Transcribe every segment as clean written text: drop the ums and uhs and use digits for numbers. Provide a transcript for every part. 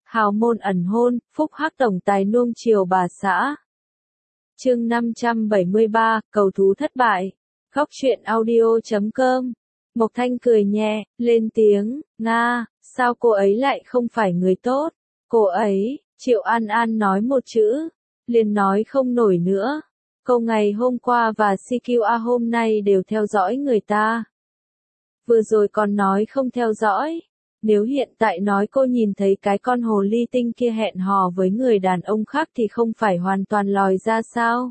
Hào môn ẩn hôn, phúc hắc tổng tài nuông chiều bà xã. Chương 573, cầu thú thất bại. Góc truyện audio.com. Mộc Thanh cười nhẹ, lên tiếng, Nga, sao cô ấy lại không phải người tốt? Cô ấy, Triệu An An nói một chữ, liền nói không nổi nữa. Câu ngày hôm qua và CQA hôm nay đều theo dõi người ta. Vừa rồi còn nói không theo dõi. Nếu hiện tại nói cô nhìn thấy cái con hồ ly tinh kia hẹn hò với người đàn ông khác thì không phải hoàn toàn lòi ra sao?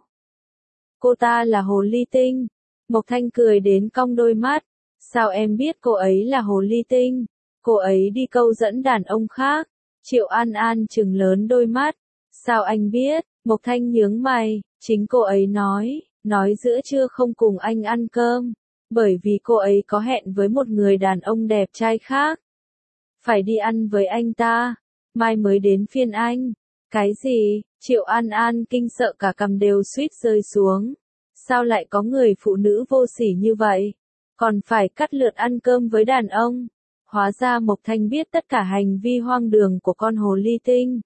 Cô ta là hồ ly tinh. Mộc Thanh cười đến cong đôi mắt. Sao em biết cô ấy là hồ ly tinh? Cô ấy đi câu dẫn đàn ông khác. Triệu An An trừng lớn đôi mắt. Sao anh biết? Mộc Thanh nhướng mày. Chính cô ấy nói giữa trưa không cùng anh ăn cơm. Bởi vì cô ấy có hẹn với một người đàn ông đẹp trai khác. Phải đi ăn với anh ta. Mai mới đến phiên anh. Cái gì? Triệu An An kinh sợ cả cằm đều suýt rơi xuống. Sao lại có người phụ nữ vô sỉ như vậy? Còn phải cắt lượt ăn cơm với đàn ông. Hóa ra Mộc Thanh biết tất cả hành vi hoang đường của con hồ ly tinh.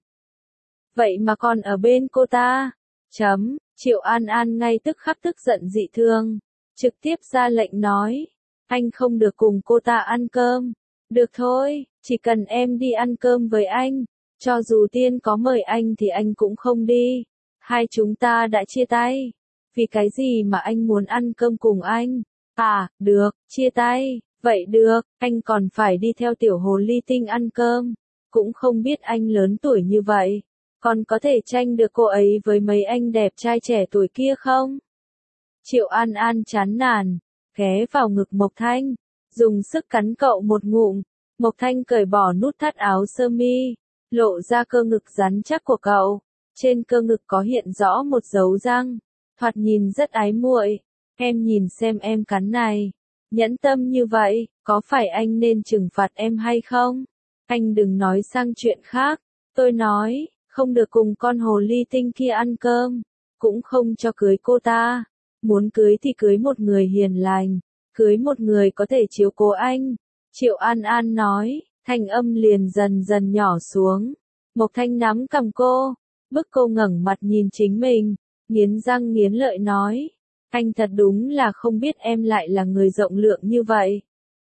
Vậy mà còn ở bên cô ta. Triệu An An ngay tức khắc tức giận dị thương. Trực tiếp ra lệnh nói. Anh không được cùng cô ta ăn cơm. Được thôi, chỉ cần em đi ăn cơm với anh. Cho dù Tiên có mời anh thì anh cũng không đi. Hai chúng ta đã chia tay. Vì cái gì mà anh muốn ăn cơm cùng anh? À, được, chia tay. Vậy được, anh còn phải đi theo tiểu hồ ly tinh ăn cơm. Cũng không biết anh lớn tuổi như vậy. Còn có thể tranh được cô ấy với mấy anh đẹp trai trẻ tuổi kia không? Triệu An An chán nản, ghé vào ngực Mộc Thanh, dùng sức cắn cậu một ngụm. Mộc Thanh cởi bỏ nút thắt áo sơ mi, lộ ra cơ ngực rắn chắc của cậu. Trên cơ ngực có hiện rõ một dấu răng, thoạt nhìn rất ái muội. Em nhìn xem em cắn này, nhẫn tâm như vậy, có phải anh nên trừng phạt em hay không? Anh đừng nói sang chuyện khác. Tôi nói, không được cùng con hồ ly tinh kia ăn cơm, cũng không cho cưới cô ta. Muốn cưới thì cưới một người hiền lành, cưới một người có thể chiếu cố anh. Triệu An An nói, thanh âm liền dần dần nhỏ xuống. Mộc Thanh nắm cầm cô, bức cô ngẩng mặt nhìn chính mình, nghiến răng nghiến lợi nói. Anh thật đúng là không biết em lại là người rộng lượng như vậy.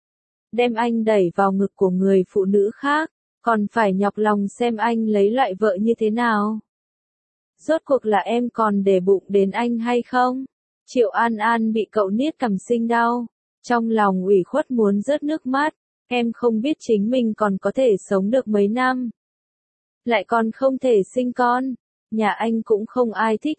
Đem anh đẩy vào ngực của người phụ nữ khác, còn phải nhọc lòng xem anh lấy loại vợ như thế nào. Rốt cuộc là em còn để bụng đến anh hay không? Triệu An An bị cậu niết cằm sinh đau, trong lòng ủy khuất muốn rớt nước mắt. Em không biết chính mình còn có thể sống được mấy năm. Lại còn không thể sinh con. Nhà anh cũng không ai thích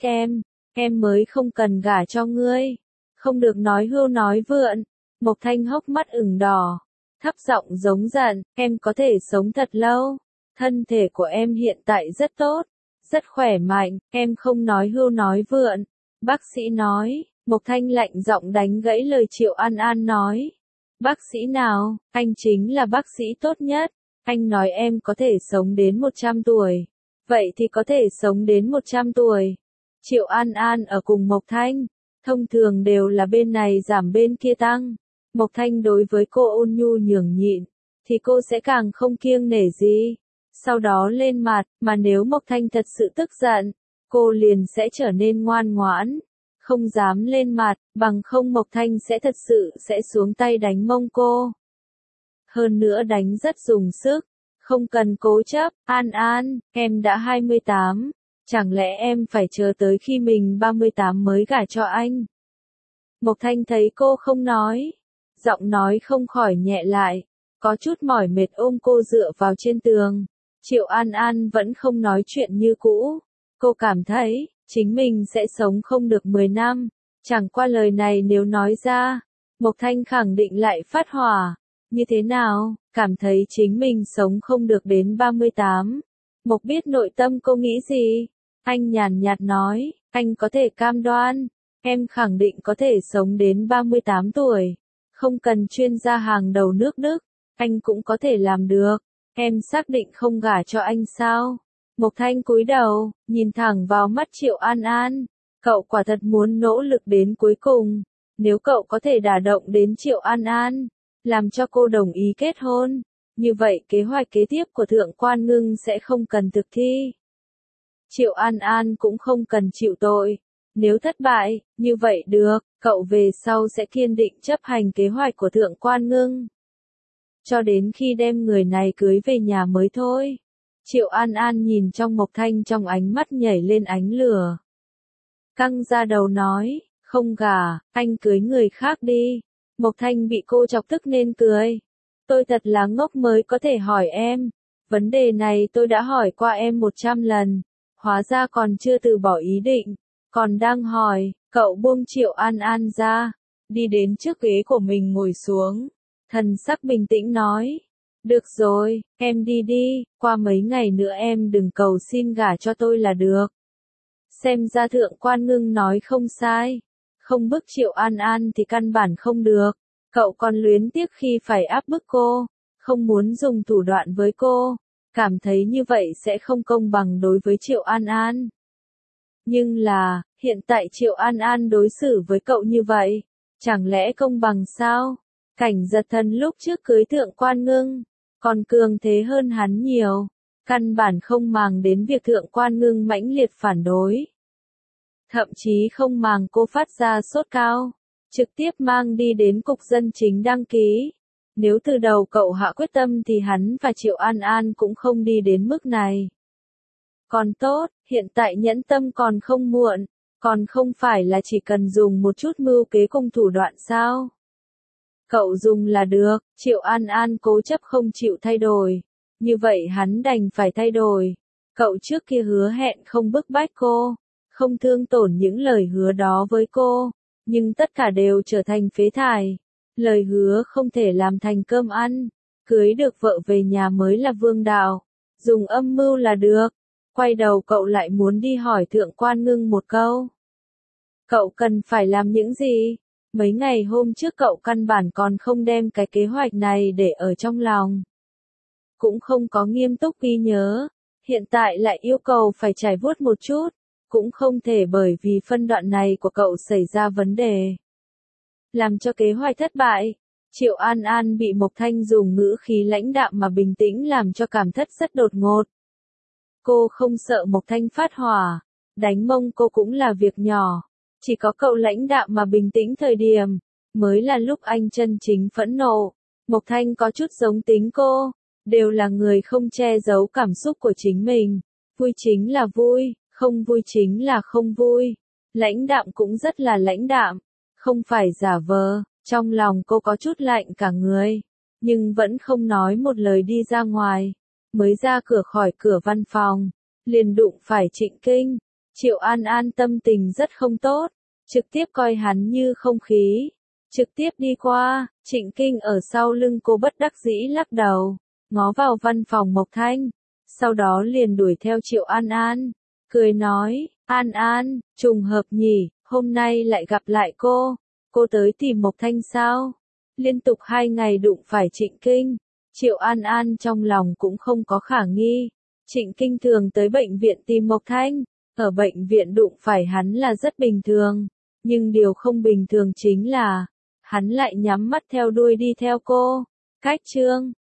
em mới không cần gả cho ngươi. Không được nói hưu nói vượn. Mộc Thanh hốc mắt ửng đỏ, thấp giọng giống giận, em có thể sống thật lâu. Thân thể của em hiện tại rất tốt, rất khỏe mạnh, em không nói hưu nói vượn. Bác sĩ nói. Mộc Thanh lạnh giọng đánh gãy lời Triệu An An nói. Bác sĩ nào? Anh chính là bác sĩ tốt nhất. Anh nói em có thể sống đến 100 tuổi. Vậy thì có thể sống đến 100 tuổi. Triệu An An ở cùng Mộc Thanh. Thông thường đều là bên này giảm bên kia tăng. Mộc Thanh đối với cô ôn nhu nhường nhịn, thì cô sẽ càng không kiêng nể gì. Sau đó lên mặt, mà nếu Mộc Thanh thật sự tức giận, cô liền sẽ trở nên ngoan ngoãn. Không dám lên mặt, bằng không Mộc Thanh sẽ thật sự sẽ xuống tay đánh mông cô. Hơn nữa đánh rất dùng sức, không cần cố chấp. An An, em đã 28, chẳng lẽ em phải chờ tới khi mình 38 mới gả cho anh? Mộc Thanh thấy cô không nói, giọng nói không khỏi nhẹ lại, có chút mỏi mệt ôm cô dựa vào trên tường. Triệu An An vẫn không nói chuyện như cũ, cô cảm thấy chính mình sẽ sống không được 10 năm, chẳng qua lời này nếu nói ra, Mộc Thanh khẳng định lại phát hỏa. Như thế nào, cảm thấy chính mình sống không được đến 38. Mộc biết nội tâm cô nghĩ gì? Anh nhàn nhạt nói, anh có thể cam đoan, em khẳng định có thể sống đến 38 tuổi. Không cần chuyên gia hàng đầu nước Đức, anh cũng có thể làm được. Em xác định không gả cho anh sao? Mộc Thanh cúi đầu, nhìn thẳng vào mắt Triệu An An. Cậu quả thật muốn nỗ lực đến cuối cùng. Nếu cậu có thể đả động đến Triệu An An, làm cho cô đồng ý kết hôn, như vậy kế hoạch kế tiếp của Thượng Quan Ngưng sẽ không cần thực thi. Triệu An An cũng không cần chịu tội. Nếu thất bại, như vậy được, cậu về sau sẽ kiên định chấp hành kế hoạch của Thượng Quan Ngưng. Cho đến khi đem người này cưới về nhà mới thôi. Triệu An An nhìn trong Mộc Thanh trong ánh mắt nhảy lên ánh lửa. Căng ra đầu nói, không gả, anh cưới người khác đi. Mộc Thanh bị cô chọc tức nên cười. Tôi thật là ngốc mới có thể hỏi em. Vấn đề này tôi đã hỏi qua em 100 lần. Hóa ra còn chưa từ bỏ ý định. Còn đang hỏi, cậu buông Triệu An An ra. Đi đến trước ghế của mình ngồi xuống. Thần sắc bình tĩnh nói. Được rồi, em đi đi, qua mấy ngày nữa em đừng cầu xin gả cho tôi là được. Xem ra Thượng Quan Ngưng nói không sai. Không bức Triệu An An thì căn bản không được. Cậu còn luyến tiếc khi phải áp bức cô. Không muốn dùng thủ đoạn với cô. Cảm thấy như vậy sẽ không công bằng đối với Triệu An An. Nhưng là, hiện tại Triệu An An đối xử với cậu như vậy. Chẳng lẽ công bằng sao? Cảnh Giật Thần lúc trước cưới Thượng Quan Ngưng. Còn cường thế hơn hắn nhiều. Căn bản không màng đến việc Thượng Quan Ngưng mãnh liệt phản đối. Thậm chí không màng cô phát ra sốt cao. Trực tiếp mang đi đến cục dân chính đăng ký. Nếu từ đầu cậu hạ quyết tâm thì hắn và Triệu An An cũng không đi đến mức này. Còn tốt, hiện tại nhẫn tâm còn không muộn. Còn không phải là chỉ cần dùng một chút mưu kế cùng thủ đoạn sao? Cậu dùng là được, Triệu An An cố chấp không chịu thay đổi. Như vậy hắn đành phải thay đổi. Cậu trước kia hứa hẹn không bức bách cô, không thương tổn những lời hứa đó với cô, nhưng tất cả đều trở thành phế thải. Lời hứa không thể làm thành cơm ăn, cưới được vợ về nhà mới là vương đạo. Dùng âm mưu là được. Quay đầu cậu lại muốn đi hỏi Thượng Quan Ngưng một câu. Cậu cần phải làm những gì? Mấy ngày hôm trước cậu căn bản còn không đem cái kế hoạch này để ở trong lòng. Cũng không có nghiêm túc ghi nhớ. Hiện tại lại yêu cầu phải trải vuốt một chút. Cũng không thể bởi vì phân đoạn này của cậu xảy ra vấn đề. Làm cho kế hoạch thất bại. Triệu An An bị Mộc Thanh dùng ngữ khí lãnh đạm mà bình tĩnh làm cho cảm thất rất đột ngột. Cô không sợ Mộc Thanh phát hỏa. Đánh mông cô cũng là việc nhỏ. Chỉ có cậu lãnh đạm mà bình tĩnh thời điểm, mới là lúc anh chân chính phẫn nộ. Mộc Thanh có chút giống tính cô, đều là người không che giấu cảm xúc của chính mình. Vui chính là vui, không vui chính là không vui. Lãnh đạm cũng rất là lãnh đạm, không phải giả vờ. Trong lòng cô có chút lạnh cả người, nhưng vẫn không nói một lời đi ra ngoài. Mới ra cửa khỏi cửa văn phòng, liền đụng phải Trịnh Kinh. Triệu An An tâm tình rất không tốt, trực tiếp coi hắn như không khí. Trực tiếp đi qua, Trịnh Kinh ở sau lưng cô bất đắc dĩ lắc đầu, ngó vào văn phòng Mộc Thanh. Sau đó liền đuổi theo Triệu An An, cười nói, An An, trùng hợp nhỉ, hôm nay lại gặp lại cô. Cô tới tìm Mộc Thanh sao? Liên tục 2 ngày đụng phải Trịnh Kinh. Triệu An An trong lòng cũng không có khả nghi. Trịnh Kinh thường tới bệnh viện tìm Mộc Thanh. Ở bệnh viện đụng phải hắn là rất bình thường. Nhưng điều không bình thường chính là, hắn lại nhắm mắt theo đuôi đi theo cô. Cách chương